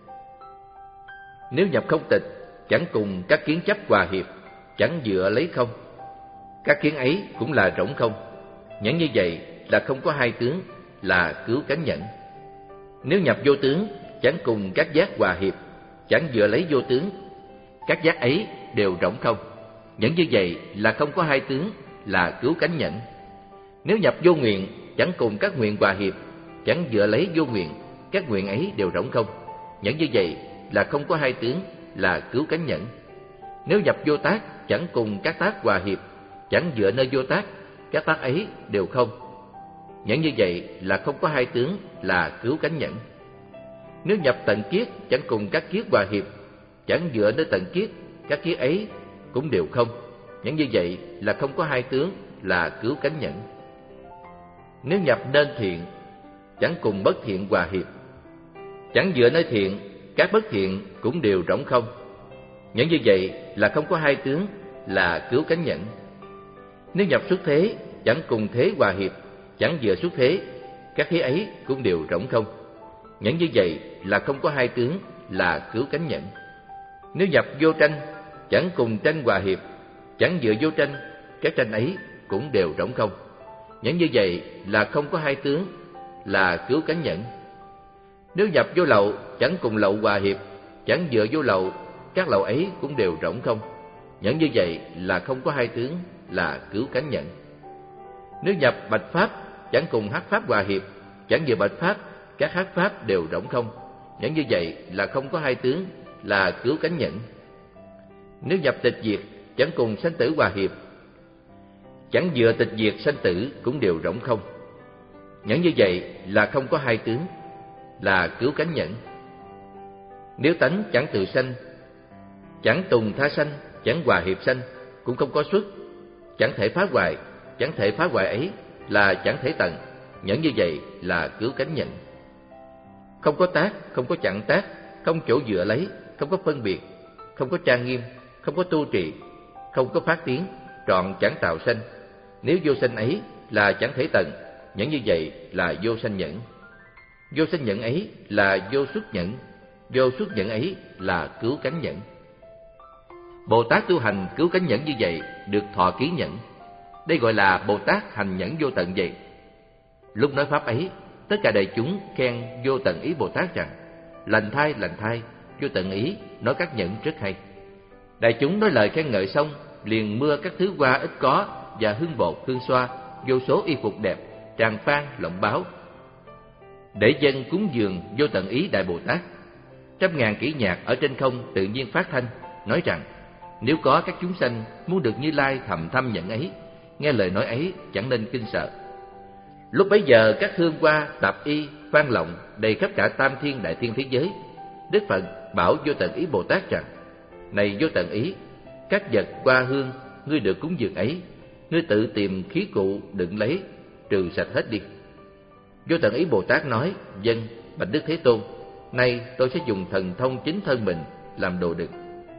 Nếu nhập không tịch, chẳng cùng các kiến chấp hòa hiệp, chẳng dựa lấy không. Các kiến ấy cũng là rỗng không. Nhẫn như vậy là không có hai tướng, là cứu cánh nhẫn. Nếu nhập vô tướng, chẳng cùng các giác hòa hiệp, chẳng dựa lấy vô tướng. Các giác ấy đều rỗng không. Nhẫn như vậy là không có hai tướng, là cứu cánh nhẫn. Nếu nhập vô nguyện, chẳng cùng các nguyện hòa hiệp, chẳng dựa lấy vô nguyện. Các nguyện ấy đều rỗng không. Nhẫn như vậy là không có hai tướng, là cứu cánh nhẫn. Nếu nhập vô tác, chẳng cùng các tác hòa hiệp, chẳng dựa nơi vô tác. Các tác ấy đều không. Nhẫn như vậy là không có hai tướng, là cứu cánh nhẫn. Nếu nhập tận kiết, chẳng cùng các kiết hòa hiệp, chẳng dựa nơi tận kiết. Các kiết ấy cũng đều không. Nhẫn như vậy là không có hai tướng, là cứu cánh nhẫn. Nếu nhập nên thiện, chẳng cùng bất thiện hòa hiệp, chẳng dựa nơi thiện. Các bất thiện cũng đều rỗng không. Nhẫn như vậy là không có hai tướng, là cứu cánh nhẫn. Nếu nhập xuất thế, chẳng cùng thế hòa hiệp, chẳng dựa xuất thế. Các thế ấy cũng đều rỗng không. Nhẫn như vậy là không có hai tướng, là cứu cánh nhẫn. Nếu nhập vô tranh, chẳng cùng tranh hòa hiệp, chẳng dựa vô tranh. Các tranh ấy cũng đều rỗng không. Nhẫn như vậy là không có hai tướng, là cứu cánh nhẫn. Nếu nhập vô lậu, chẳng cùng lậu hòa hiệp, chẳng dựa vô lậu. Các lậu ấy cũng đều rỗng không. Nhẫn như vậy là không có hai tướng, là cứu cánh nhẫn. Nếu nhập bạch pháp, chẳng cùng hắc pháp hòa hiệp, chẳng dựa bạch pháp. Các hắc pháp đều rỗng không. Nhẫn như vậy là không có hai tướng, là cứu cánh nhẫn. Nếu nhập tịch diệt, chẳng cùng sanh tử hòa hiệp, chẳng dựa tịch diệt sanh tử cũng đều rỗng không. Nhẫn như vậy là không có hai tướng, là cứu cánh nhẫn. Nếu tánh chẳng tự sanh, chẳng tùng tha sanh, chẳng hòa hiệp sanh, cũng không có xuất, chẳng thể phá hoại. Chẳng thể phá hoại ấy là chẳng thể tận. Nhẫn như vậy là cứu cánh nhẫn. Không có tác, không có chặn tác, không chỗ dựa lấy, không có phân biệt, không có trang nghiêm, không có tu trì, không có phát tiếng, trọn chẳng tạo sanh. Nếu vô sanh ấy là chẳng thể tận. Nhẫn như vậy là vô sanh nhẫn. Vô sanh nhẫn ấy là vô xuất nhẫn. vô xuất nhẫn ấy là cứu cánh nhẫn. Bồ Tát tu hành cứu cánh nhẫn như vậy được thọ ký nhẫn. Đây gọi là Bồ Tát hành nhẫn vô tận vậy. Lúc nói pháp ấy, tất cả đại chúng khen vô tận ý Bồ Tát rằng: lành thai, lành thai, vô tận ý nói các nhẫn rất hay. Đại chúng nói lời khen ngợi xong, liền mưa các thứ hoa ít có và hương bột, hương xoa, vô số y phục đẹp, tràng phan, lộng báo, để dâng cúng dường vô tận ý Đại Bồ Tát. Trăm ngàn kỹ nhạc ở trên không tự nhiên phát thanh, nói rằng: nếu có các chúng sanh muốn được Như Lai thầm thâm nhẫn ấy, nghe lời nói ấy chẳng nên kinh sợ. Lúc bấy giờ các hương hoa, tạp y, phan lộng đầy khắp cả tam thiên đại thiên thế giới. Đức Phật bảo vô tận ý Bồ Tát rằng: này vô tận ý, các vật hoa hương ngươi được cúng dường ấy, ngươi tự tìm khí cụ đựng lấy, trừ sạch hết đi. Vô tận ý Bồ Tát nói: vâng, bạch Đức Thế Tôn, nay tôi sẽ dùng thần thông chính thân mình làm đồ đựng.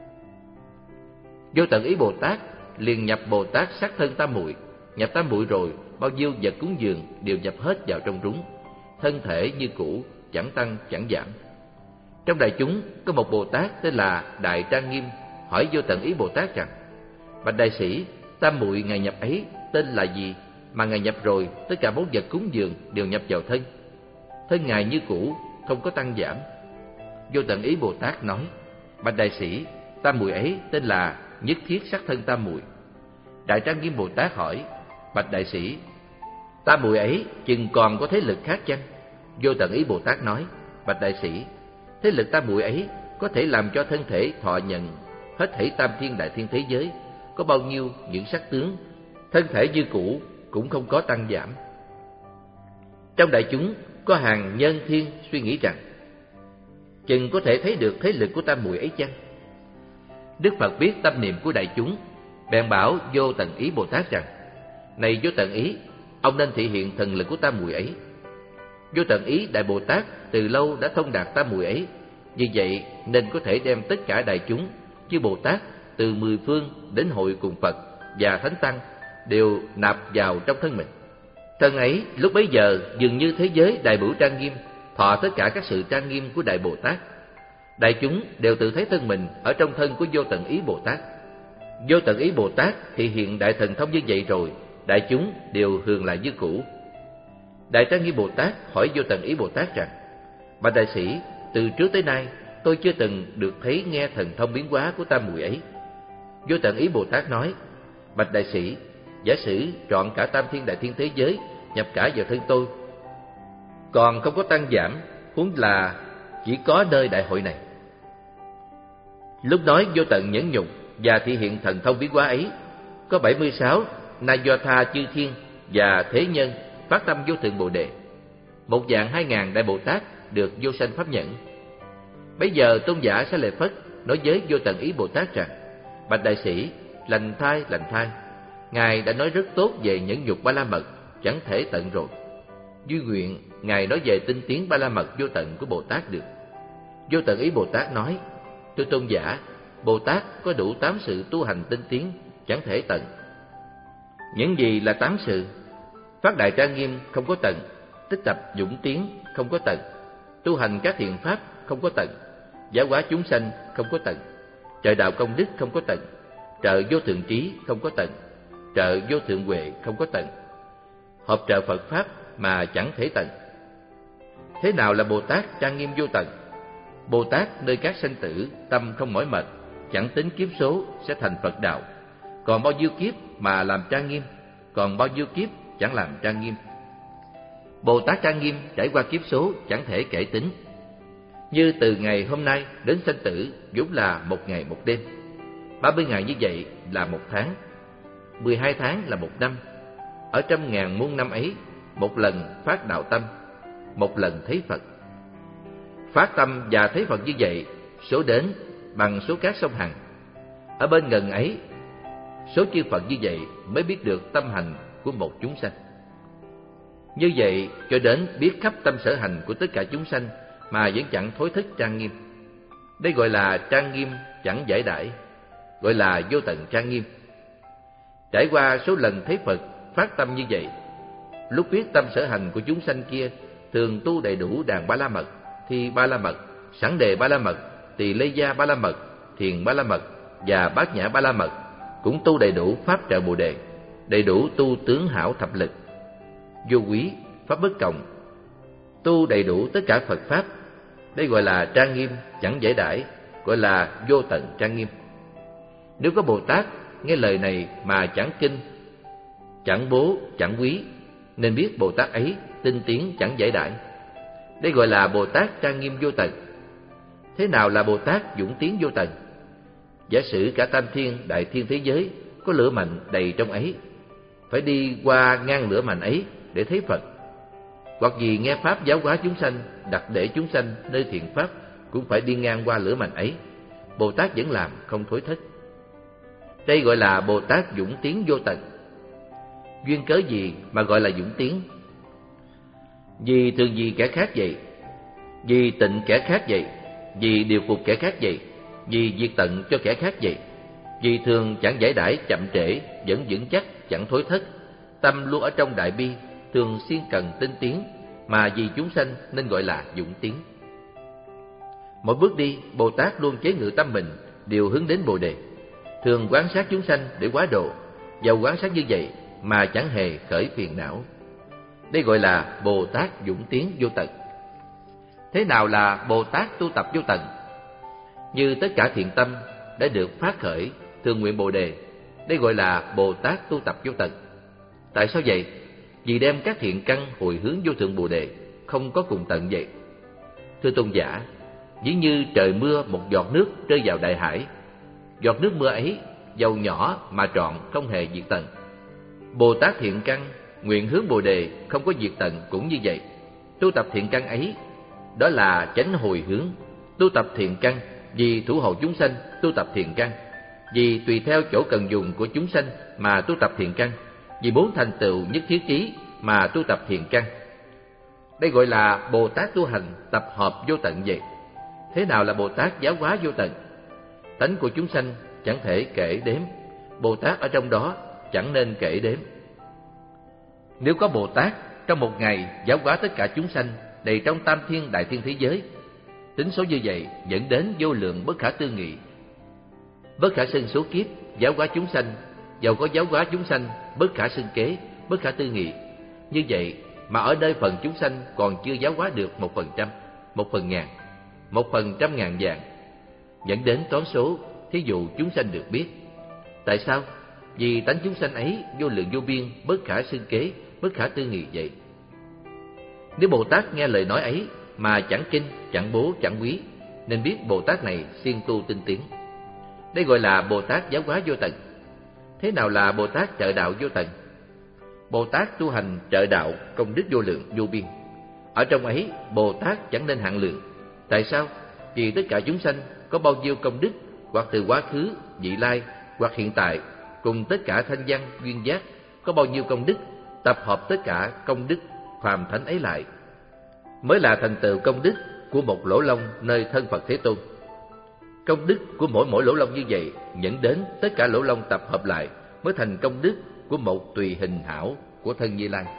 Vô tận ý Bồ Tát liền nhập Bồ Tát sắc thân tam muội. Nhập tam muội rồi, bao nhiêu vật cúng dường đều nhập hết vào trong rúng, thân thể như cũ, chẳng tăng chẳng giảm. Trong đại chúng có một Bồ Tát tên là Đại Trang Nghiêm, hỏi vô tận ý Bồ Tát rằng: bạch đại sĩ, tam muội ngài nhập ấy tên là gì mà ngài nhập rồi tất cả bốn vật cúng dường đều nhập vào thân? Thân ngài như cũ, không có tăng giảm. Vô tận ý Bồ Tát nói: bạch đại sĩ, tam muội ấy tên là Nhất Thiết Sắc Thân Tam Muội. Đại Trang Nghiêm Bồ Tát hỏi: bạch đại sĩ, tam muội ấy chừng còn có thế lực khác chăng? Vô tận ý Bồ Tát nói: bạch đại sĩ, thế lực tam muội ấy có thể làm cho thân thể thọ nhận hết thảy tam thiên đại thiên thế giới, có bao nhiêu những sắc tướng, thân thể như cũ cũng không có tăng giảm. Trong đại chúng có hàng nhân thiên suy nghĩ rằng: chừng có thể thấy được thế lực của tam muội ấy chăng? Đức Phật biết tâm niệm của đại chúng, bèn bảo vô tận ý Bồ Tát rằng: này vô tận ý, ông nên thị hiện thần lực của tam muội ấy. Vô tận ý Đại Bồ Tát từ lâu đã thông đạt tam muội ấy, vì vậy nên có thể đem tất cả đại chúng chư Bồ Tát từ mười phương đến hội cùng Phật và Thánh Tăng đều nạp vào trong thân mình. Thân ấy lúc bấy giờ dường như thế giới Đại Bửu Trang Nghiêm, thọ tất cả các sự trang nghiêm của Đại Bồ Tát. Đại chúng đều tự thấy thân mình ở trong thân của vô tận ý Bồ Tát. Vô tận ý Bồ Tát thì hiện đại thần thông như vậy rồi, đại chúng đều hưởng lại như cũ. Đại Trang Nghiêm Bồ Tát hỏi vô tận ý Bồ Tát rằng: bạch đại sĩ, từ trước tới nay tôi chưa từng được thấy nghe thần thông biến hóa của tam muội ấy. Vô tận ý Bồ Tát nói: bạch đại sĩ, giả sử trọn cả tam thiên đại thiên thế giới nhập cả vào thân tôi, còn không có tăng giảm, huống là chỉ có nơi đại hội này. Lúc nói vô tận nhẫn nhục và thị hiện thần thông biến hóa ấy, có bảy mươi sáu na do tha chư thiên và thế nhân phát tâm vô thượng Bồ Đề. Một vạn hai ngàn đại Bồ Tát được vô sanh pháp nhẫn. Bây giờ tôn giả Xá Lợi Phất nói với vô tận ý Bồ Tát rằng: bạch đại sĩ, lành thai, lành thai, ngài đã nói rất tốt về nhẫn nhục ba la mật, chẳng thể tận rồi. Duy nguyện ngài nói về tinh tiến ba la mật vô tận của Bồ Tát được. Vô tận ý Bồ Tát nói: tôi tôn giả, Bồ Tát có đủ tám sự tu hành tinh tiến, chẳng thể tận. Những gì là tám sự? Phát đại trang nghiêm không có tận, tích tập dũng tiến không có tận, tu hành các thiện pháp không có tận, giáo hóa chúng sanh không có tận, trợ đạo công đức không có tận, trợ vô thượng trí không có tận, trợ vô thượng huệ không có tận, hợp trợ Phật pháp mà chẳng thể tận. Thế nào là Bồ Tát trang nghiêm vô tận? Bồ Tát nơi các sanh tử tâm không mỏi mệt, chẳng tính kiếp số sẽ thành Phật đạo. Còn bao nhiêu kiếp mà làm trang nghiêm, còn bao nhiêu kiếp chẳng làm trang nghiêm. Bồ Tát trang nghiêm trải qua kiếp số chẳng thể kể tính. Như từ ngày hôm nay đến sanh tử vốn là một ngày một đêm. Ba mươi ngày như vậy là một tháng, mười hai tháng là một năm. Ở trăm ngàn muôn năm ấy, một lần phát đạo tâm, một lần thấy Phật. Phát tâm và thấy Phật như vậy, số đến bằng số cát sông Hằng. Ở bên gần ấy, số chư Phật như vậy mới biết được tâm hành của một chúng sanh. Như vậy cho đến biết khắp tâm sở hành của tất cả chúng sanh mà vẫn chẳng thối thức trang nghiêm. Đây gọi là trang nghiêm chẳng giải đãi, gọi là vô tận trang nghiêm. Trải qua số lần thấy Phật phát tâm như vậy, lúc biết tâm sở hành của chúng sanh kia thường tu đầy đủ đàn ba la mật, thì ba la mật Sẵn đề ba la mật, tỳ lê gia ba la mật, thiền ba la mật và bát nhã ba la mật cũng tu đầy đủ pháp trợ Bồ đề, đầy đủ tu tướng hảo thập lực, vô quý, pháp bất cộng, tu đầy đủ tất cả Phật pháp. Đây gọi là trang nghiêm chẳng giải đãi, gọi là vô tận trang nghiêm. Nếu có Bồ Tát nghe lời này mà chẳng kinh, chẳng bố, chẳng quý, nên biết Bồ Tát ấy tinh tiến chẳng giải đãi. Đây gọi là Bồ Tát trang nghiêm vô tận. Thế nào là Bồ Tát dũng tiến vô tận? Giả sử cả tam thiên đại thiên thế giới có lửa mạnh đầy trong ấy, phải đi qua ngang lửa mạnh ấy để thấy Phật, hoặc vì nghe pháp giáo hóa chúng sanh, đặt để chúng sanh nơi thiện pháp, cũng phải đi ngang qua lửa mạnh ấy. Bồ Tát vẫn làm không thối thất. Đây gọi là Bồ Tát dũng tiến vô tận. Duyên cớ gì mà gọi là dũng tiến? Vì thường vì kẻ khác vậy, vì tịnh kẻ khác vậy, vì điều phục kẻ khác vậy, vì diệt tận cho kẻ khác vậy, vì thường chẳng giải đãi chậm trễ, vẫn vững chắc chẳng thối thất, tâm luôn ở trong đại bi, thường siêng cần tinh tiến, mà vì chúng sanh nên gọi là dũng tiến. Mỗi bước đi, Bồ Tát luôn chế ngự tâm mình đều hướng đến Bồ đề, thường quan sát chúng sanh để hóa độ. Dầu quan sát như vậy mà chẳng hề khởi phiền não. Đây gọi là Bồ Tát dũng tiến vô tận. Thế nào là Bồ Tát tu tập vô tận? Như tất cả thiện tâm đã được phát khởi, thường nguyện Bồ đề. Đây gọi là Bồ Tát tu tập vô tận. Tại sao vậy? Vì đem các thiện căn hồi hướng vô thượng Bồ đề, không có cùng tận vậy. Thưa tôn giả, ví như trời mưa một giọt nước rơi vào đại hải, giọt nước mưa ấy dầu nhỏ mà trọn, không hề diệt tận. Bồ Tát thiện căn nguyện hướng Bồ đề, không có diệt tận cũng như vậy. Tu tập thiện căn ấy, đó là chánh hồi hướng. Tu tập thiện căn vì thủ hộ chúng sanh, tu tập thiện căn vì tùy theo chỗ cần dùng của chúng sanh mà tu tập thiện căn, vì muốn thành tựu nhất thiết trí mà tu tập thiện căn. Đây gọi là Bồ Tát tu hành tập hợp vô tận vậy. Thế nào là Bồ Tát giáo hóa vô tận? Tánh của chúng sanh chẳng thể kể đếm, Bồ Tát ở trong đó chẳng nên kể đếm. Nếu có Bồ Tát trong một ngày giáo hóa tất cả chúng sanh đầy trong tam thiên đại thiên thế giới, tính số như vậy dẫn đến vô lượng bất khả tư nghị, bất khả xưng số kiếp giáo hóa chúng sanh. Dầu có giáo hóa chúng sanh bất khả xưng kế, bất khả tư nghị như vậy, mà ở nơi phần chúng sanh còn chưa giáo hóa được một phần trăm, một phần ngàn, một phần trăm ngàn vạn, dẫn đến toán số, thí dụ chúng sanh được biết. Tại sao? Vì tánh chúng sanh ấy vô lượng vô biên, bất khả xưng kế, bất khả tư nghị vậy. Nếu Bồ Tát nghe lời nói ấy mà chẳng kinh, chẳng bố, chẳng quý, nên biết Bồ Tát này siêng tu tinh tiến. Đây gọi là Bồ Tát giáo hóa vô tận. Thế nào là Bồ Tát trợ đạo vô tận? Bồ Tát tu hành trợ đạo công đức vô lượng vô biên. Ở trong ấy Bồ Tát chẳng nên hạn lượng. Tại sao? Vì tất cả chúng sanh có bao nhiêu công đức, hoặc từ quá khứ, vị lai, hoặc hiện tại, cùng tất cả thanh văn, duyên giác có bao nhiêu công đức, tập hợp tất cả công đức phàm thánh ấy lại, mới là thành tựu công đức của một lỗ lông nơi thân Phật Thế Tôn. Công đức của mỗi mỗi lỗ lông như vậy dẫn đến tất cả lỗ lông tập hợp lại mới thành công đức của một tùy hình hảo của thân Như Lai.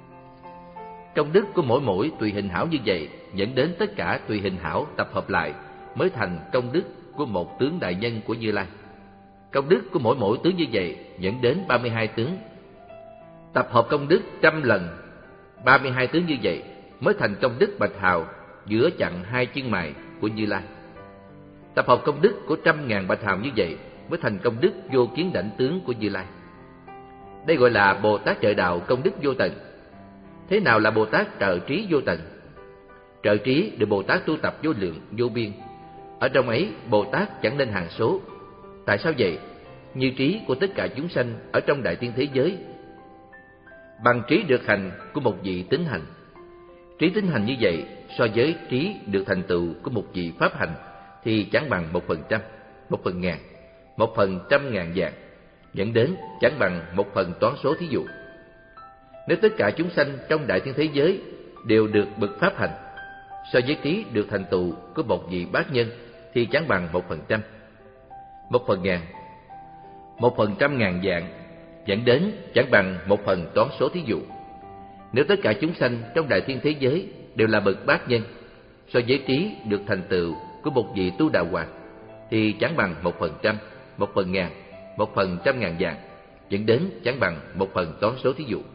Công đức của mỗi mỗi tùy hình hảo như vậy dẫn đến tất cả tùy hình hảo tập hợp lại mới thành công đức của một tướng đại nhân của Như Lai. Công đức của mỗi mỗi tướng như vậy dẫn đến ba mươi hai tướng. Tập hợp công đức trăm lần ba mươi hai tướng như vậy mới thành công đức bạch hào giữa chặn hai chân mày của Như Lai. Tập hợp công đức của trăm ngàn bạch hào như vậy mới thành công đức vô kiến đảnh tướng của Như Lai. Đây gọi là Bồ Tát trợ đạo công đức vô tận. Thế nào là Bồ Tát trợ trí vô tận? Trợ trí được Bồ Tát tu tập vô lượng vô biên. Ở trong ấy Bồ Tát chẳng nên hàng số. Tại sao vậy? Như trí của tất cả chúng sanh ở trong đại thiên thế giới, bằng trí được hành của một vị tín hành. Trí tín hành như vậy so với trí được thành tựu của một vị pháp hành thì chẳng bằng một phần trăm, một phần ngàn, một phần trăm ngàn vạn, dẫn đến chẳng bằng một phần toán số thí dụ. Nếu tất cả chúng sanh trong đại thiên thế giới đều được bậc pháp hành, so với trí được thành tựu của một vị bát nhân thì chẳng bằng một phần trăm, một phần ngàn, một phần trăm ngàn vạn, dẫn đến chẳng bằng một phần toán số thí dụ. Nếu tất cả chúng sanh trong đại thiên thế giới đều là bậc bát nhân, so với trí được thành tựu của một vị Tu Đà Hoàng thì chẳng bằng một phần trăm, một phần ngàn, một phần trăm ngàn vạn, dẫn đến chẳng bằng một phần toán số thí dụ.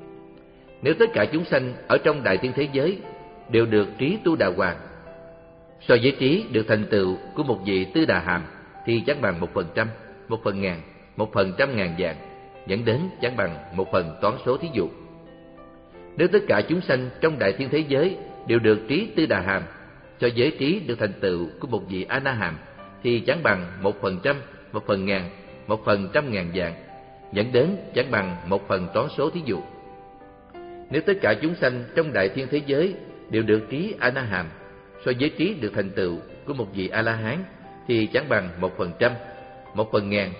Nếu tất cả chúng sanh ở trong đại thiên thế giới đều được trí Tu Đà Hoàng, so với trí được thành tựu của một vị Tư Đà Hàm thì chẳng bằng một phần trăm, một phần ngàn, một phần trăm ngàn vạn, dẫn đến chẳng bằng một phần toán số thí dụ. Nếu tất cả chúng sanh trong đại thiên thế giới đều được trí Tư Đà Hàm, so với trí được thành tựu của một vị A Na Hàm thì chẳng bằng một phần trăm, một phần ngàn, một phần trăm ngàn vạn, dẫn đến chẳng bằng một phần toán số thí dụ. Nếu tất cả chúng sanh trong đại thiên thế giới đều được trí A Na Hàm, so với trí được thành tựu của một vị A La Hán thì chẳng bằng một phần trăm, một phần ngàn,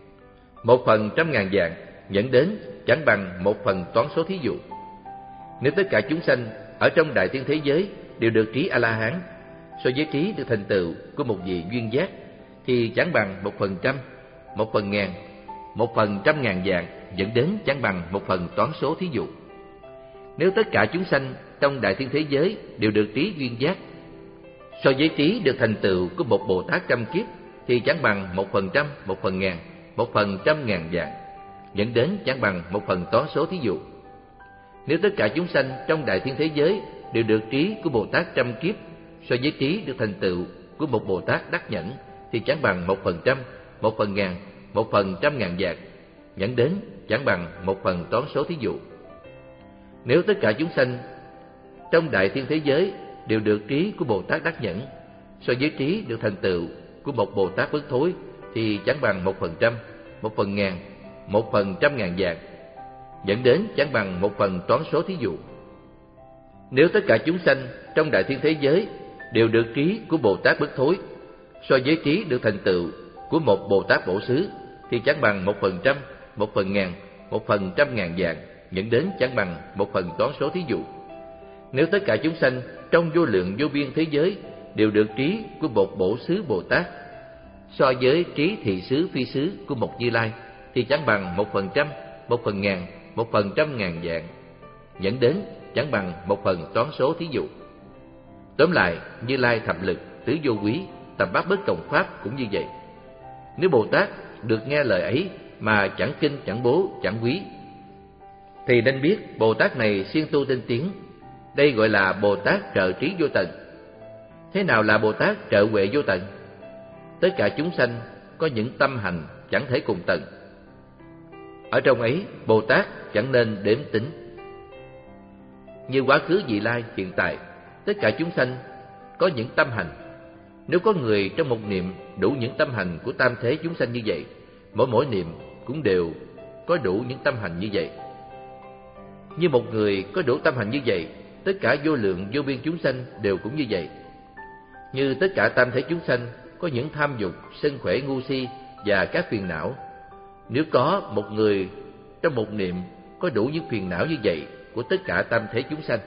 một phần trăm ngàn vạn, dẫn đến chẳng bằng một phần toán số thí dụ. Nếu tất cả chúng sanh ở trong đại thiên thế giới đều được trí A La Hán, so với trí được thành tựu của một vị duyên giác thì chẳng bằng một phần trăm, một phần ngàn, một phần trăm ngàn vạn, dẫn đến chẳng bằng một phần toán số thí dụ. Nếu tất cả chúng sanh trong đại thiên thế giới đều được trí duyên giác, so với trí được thành tựu của một Bồ Tát trăm kiếp thì chẳng bằng một phần trăm, một phần ngàn, một phần trăm ngàn vạn, dẫn đến chẳng bằng một phần toán số thí dụ. Nếu tất cả chúng sanh trong đại thiên thế giới đều được trí của Bồ Tát trăm kiếp, so với trí được thành tựu của một Bồ Tát đắc nhẫn thì chẳng bằng một phần trăm, một phần ngàn, một phần trăm ngàn vạn, dẫn đến chẳng bằng một phần toán số thí dụ. Nếu tất cả chúng sanh trong đại thiên thế giới đều được trí của Bồ Tát đắc nhẫn, so với trí được thành tựu của một Bồ Tát bất thối thì chẳng bằng một phần trăm, một phần ngàn, một phần trăm ngàn vạn, dẫn đến chẳng bằng một phần toán số thí dụ. Nếu tất cả chúng sanh trong đại thiên thế giới đều được trí của Bồ Tát bất thối, so với trí được thành tựu của một Bồ Tát bổ xứ thì chẳng bằng một phần trăm, một phần ngàn, một phần trăm ngàn vạn, dẫn đến chẳng bằng một phần toán số thí dụ. Nếu tất cả chúng sanh trong vô lượng vô biên thế giới đều được trí của một bổ xứ Bồ Tát, so với trí thị xứ phi xứ của một Như Lai thì chẳng bằng một phần trăm, một phần ngàn, một phần trăm ngàn vạn, dẫn đến chẳng bằng một phần toán số thí dụ. Tóm lại, Như Lai thập lực, tứ vô quý, tập bát bất cộng pháp cũng như vậy. Nếu Bồ Tát được nghe lời ấy mà chẳng kinh, chẳng bố, chẳng quý, thì nên biết Bồ Tát này siêng tu tinh tiến. Đây gọi là Bồ Tát trợ trí vô tận. Thế nào là Bồ Tát trợ huệ vô tận? Tất cả chúng sanh có những tâm hành chẳng thể cùng tận. Ở trong ấy, Bồ Tát chẳng nên đếm tính. Như quá khứ, vị lai, hiện tại, tất cả chúng sanh có những tâm hành. Nếu có người trong một niệm đủ những tâm hành của tam thế chúng sanh như vậy, mỗi mỗi niệm cũng đều có đủ những tâm hành như vậy. Như một người có đủ tâm hành như vậy, tất cả vô lượng vô biên chúng sanh đều cũng như vậy. Như tất cả tam thế chúng sanh có những tham dục, sân khỏe, ngu si và các phiền não. Nếu có một người trong một niệm có đủ những phiền não như vậy của tất cả tam thế chúng sanh,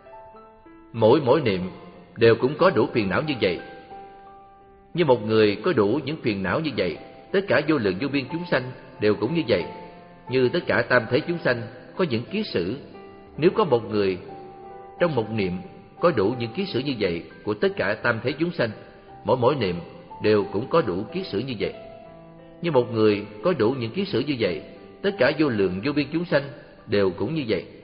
mỗi mỗi niệm đều cũng có đủ phiền não như vậy. Như một người có đủ những phiền não như vậy, tất cả vô lượng vô biên chúng sanh đều cũng như vậy. Như tất cả tam thế chúng sanh có những kiết sử, nếu có một người trong một niệm có đủ những kiết sử như vậy của tất cả tam thế chúng sanh, mỗi mỗi niệm đều cũng có đủ kiết sử như vậy. Như một người có đủ những kiết sử như vậy, tất cả vô lượng vô biên chúng sanh đều cũng như vậy.